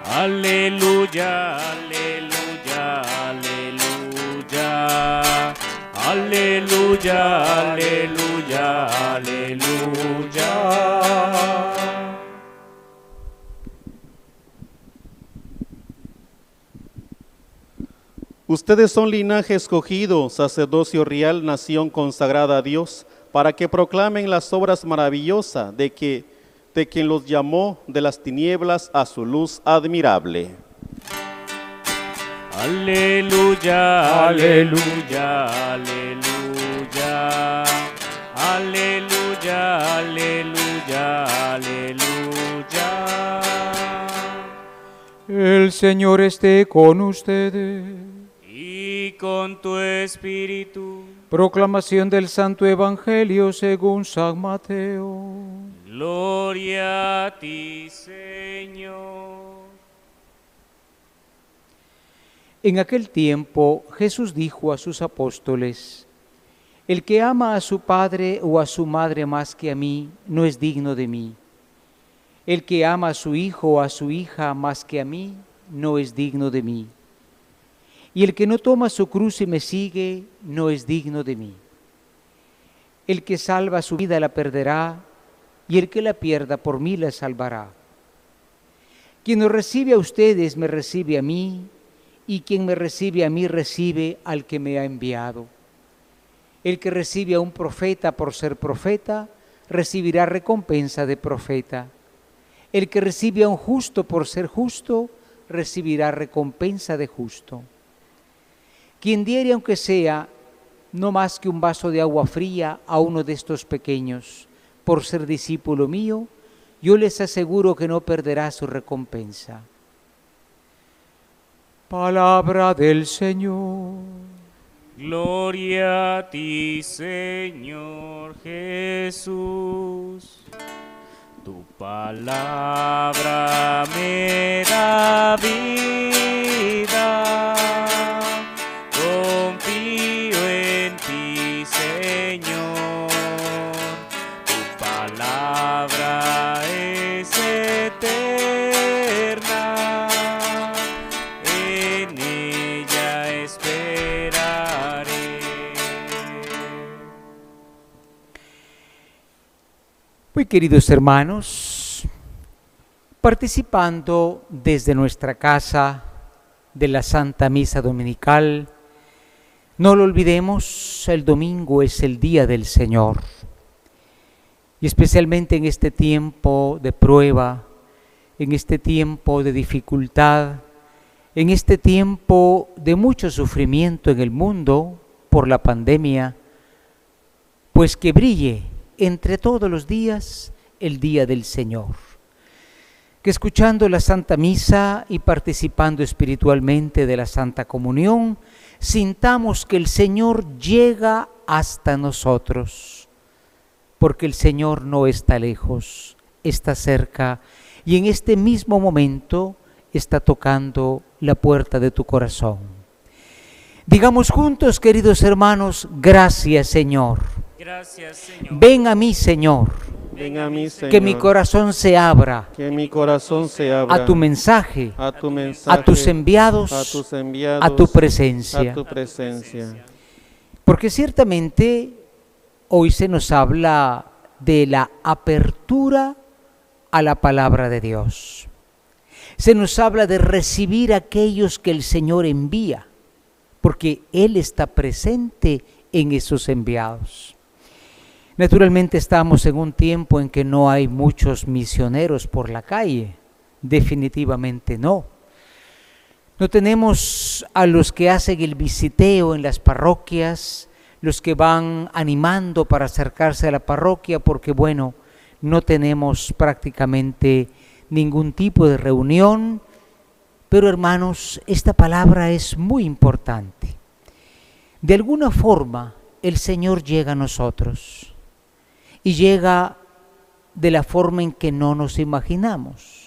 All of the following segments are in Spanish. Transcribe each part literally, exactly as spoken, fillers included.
Aleluya, aleluya, aleluya. Aleluya, aleluya, aleluya. Ustedes son linaje escogido, sacerdocio real, nación consagrada a Dios, para que proclamen las obras maravillosas de, que, de quien los llamó de las tinieblas a su luz admirable. Aleluya, aleluya, aleluya. Aleluya, aleluya, aleluya. El Señor esté con ustedes. Y con tu espíritu. Proclamación del Santo Evangelio según San Mateo. Gloria a ti, Señor. En aquel tiempo Jesús dijo a sus apóstoles: el que ama a su padre o a su madre más que a mí, no es digno de mí. El que ama a su hijo o a su hija más que a mí, no es digno de mí. Y el que no toma su cruz y me sigue, no es digno de mí. El que salva su vida la perderá, y el que la pierda por mí la salvará. Quien os recibe a ustedes, me recibe a mí, y quien me recibe a mí, recibe al que me ha enviado. El que recibe a un profeta por ser profeta, recibirá recompensa de profeta. El que recibe a un justo por ser justo, recibirá recompensa de justo. Quien diere, aunque sea no más que un vaso de agua fría a uno de estos pequeños, por ser discípulo mío, yo les aseguro que no perderá su recompensa. Palabra del Señor. Gloria a ti, Señor Jesús. Tu palabra me da vida. Confío en ti, Señor. Tu palabra es eterna. En ella esperaré. Muy queridos hermanos, participando desde nuestra casa de la Santa Misa Dominical, no lo olvidemos, el domingo es el día del Señor. Y especialmente en este tiempo de prueba, en este tiempo de dificultad, en este tiempo de mucho sufrimiento en el mundo por la pandemia, pues que brille entre todos los días el día del Señor. Que escuchando la Santa Misa y participando espiritualmente de la Santa Comunión, sintamos que el Señor llega hasta nosotros, porque el Señor no está lejos, está cerca y en este mismo momento está tocando la puerta de tu corazón. Digamos juntos, queridos hermanos, gracias Señor. Gracias, Señor. Ven a mí, Señor. Ven a mí, Señor. Que mi corazón se abra. Que mi corazón se abra a tu mensaje, a tu mensaje, a tus enviados, a tus enviados, a tu presencia. a tu presencia. Porque ciertamente hoy se nos habla de la apertura a la palabra de Dios. Se nos habla de recibir a aquellos que el Señor envía, porque Él está presente en esos enviados. Naturalmente estamos en un tiempo en que no hay muchos misioneros por la calle, definitivamente no. No tenemos a los que hacen el visiteo en las parroquias, los que van animando para acercarse a la parroquia, porque bueno, no tenemos prácticamente ningún tipo de reunión, pero hermanos, esta palabra es muy importante. De alguna forma, el Señor llega a nosotros. Y llega de la forma en que no nos imaginamos.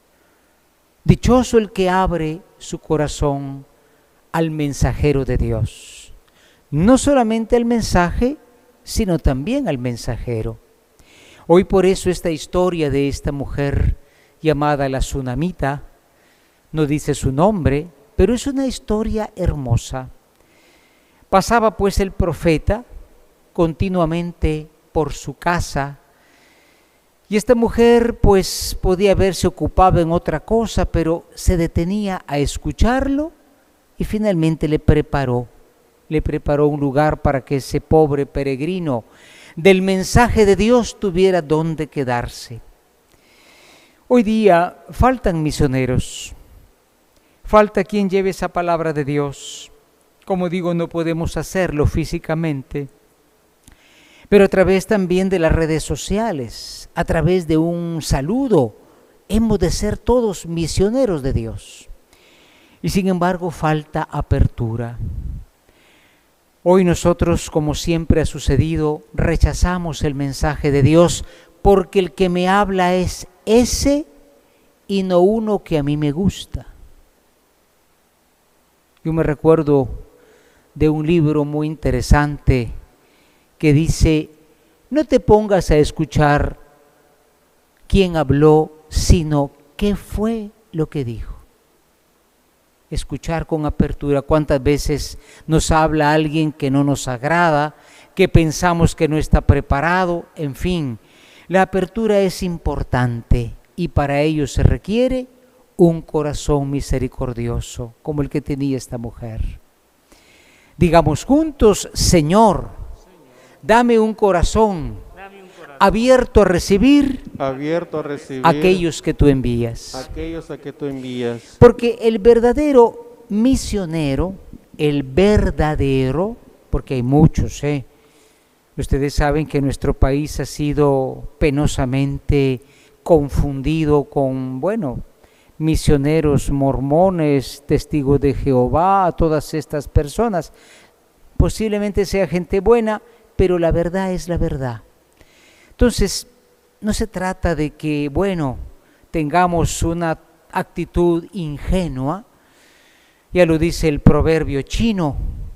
Dichoso el que abre su corazón al mensajero de Dios. No solamente al mensaje, sino también al mensajero. Hoy por eso esta historia de esta mujer llamada la Tsunamita, no dice su nombre, pero es una historia hermosa. Pasaba pues el profeta continuamente por su casa, y esta mujer pues podía haberse ocupado en otra cosa, pero se detenía a escucharlo y finalmente le preparó, le preparó un lugar para que ese pobre peregrino del mensaje de Dios tuviera dónde quedarse. Hoy día faltan misioneros, falta quien lleve esa palabra de Dios. Como digo, no podemos hacerlo físicamente, pero a través también de las redes sociales, a través de un saludo, hemos de ser todos misioneros de Dios. Y sin embargo falta apertura. Hoy nosotros, como siempre ha sucedido, rechazamos el mensaje de Dios porque el que me habla es ese y no uno que a mí me gusta. Yo me recuerdo de un libro muy interesante que dice: no te pongas a escuchar quién habló, sino qué fue lo que dijo. Escuchar con apertura. ¿Cuántas veces nos habla alguien que no nos agrada, que pensamos que no está preparado? En fin, la apertura es importante y para ello se requiere un corazón misericordioso, como el que tenía esta mujer. Digamos juntos: Señor, dame un corazón abierto a recibir, abierto a recibir aquellos que tú envías. aquellos a que tú envías. Porque el verdadero misionero, el verdadero, porque hay muchos, ¿eh? Ustedes saben que nuestro país ha sido penosamente confundido con, bueno, misioneros mormones, testigos de Jehová, todas estas personas. Posiblemente sea gente buena, pero la verdad es la verdad. Entonces, no se trata de que, bueno, tengamos una actitud ingenua. Ya lo dice el proverbio chino: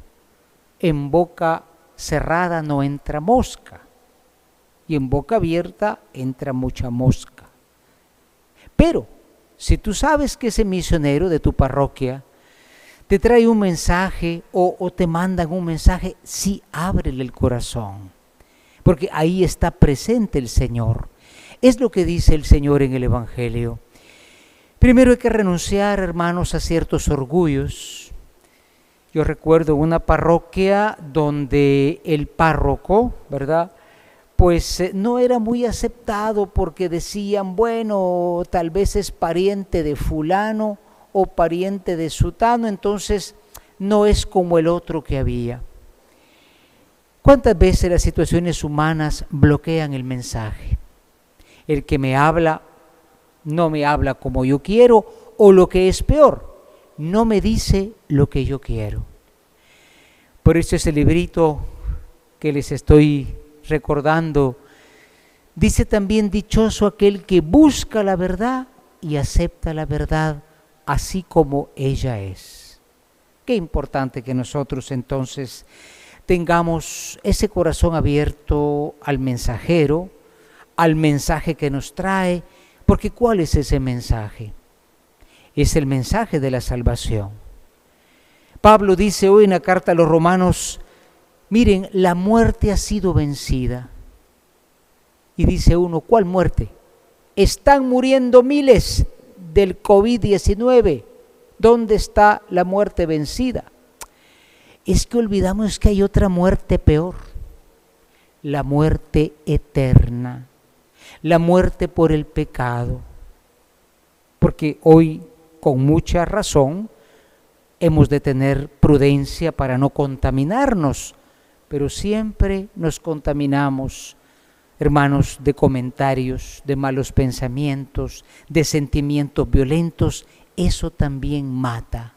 en boca cerrada no entra mosca, y en boca abierta entra mucha mosca. Pero, si tú sabes que ese misionero de tu parroquia te trae un mensaje o, o te mandan un mensaje, sí, ábrele el corazón, porque ahí está presente el Señor. Es lo que dice el Señor en el Evangelio. Primero hay que renunciar, hermanos, a ciertos orgullos. Yo recuerdo una parroquia donde el párroco, ¿verdad?, pues eh, no era muy aceptado porque decían, bueno, tal vez es pariente de fulano o pariente de sutano, entonces no es como el otro que había. ¿Cuántas veces las situaciones humanas bloquean el mensaje? El que me habla no me habla como yo quiero, o lo que es peor, no me dice lo que yo quiero. Por eso ese librito que les estoy recordando dice también: dichoso aquel que busca la verdad y acepta la verdad así como ella es. Qué importante que nosotros entonces tengamos ese corazón abierto al mensajero, al mensaje que nos trae, porque ¿cuál es ese mensaje? Es el mensaje de la salvación. Pablo dice hoy en la carta a los Romanos: miren, la muerte ha sido vencida. Y dice uno: ¿cuál muerte? Están muriendo miles del COVID diecinueve. ¿Dónde está la muerte vencida? Es que olvidamos que hay otra muerte peor, la muerte eterna, la muerte por el pecado. Porque hoy, con mucha razón, hemos de tener prudencia para no contaminarnos, pero siempre nos contaminamos, hermanos, de comentarios, de malos pensamientos, de sentimientos violentos. Eso también mata.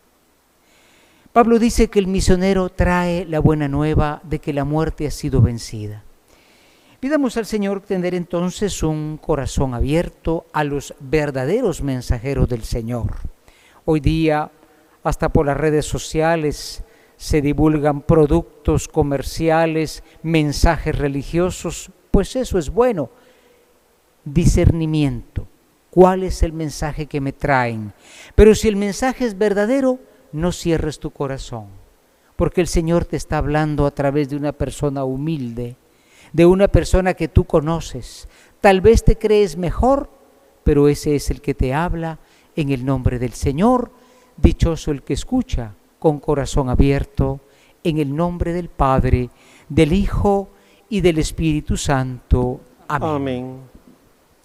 Pablo dice que el misionero trae la buena nueva de que la muerte ha sido vencida. Pidamos al Señor tener entonces un corazón abierto a los verdaderos mensajeros del Señor. Hoy día, hasta por las redes sociales, se divulgan productos comerciales, mensajes religiosos, pues eso es bueno. Discernimiento. cuál es el mensaje que me traen. Pero si el mensaje es verdadero, no cierres tu corazón, porque el Señor te está hablando a través de una persona humilde, de una persona que tú conoces. Tal vez te crees mejor, pero ese es el que te habla en el nombre del Señor. Dichoso el que escucha con corazón abierto, en el nombre del Padre, del Hijo y del Espíritu Santo. Amén. Amén.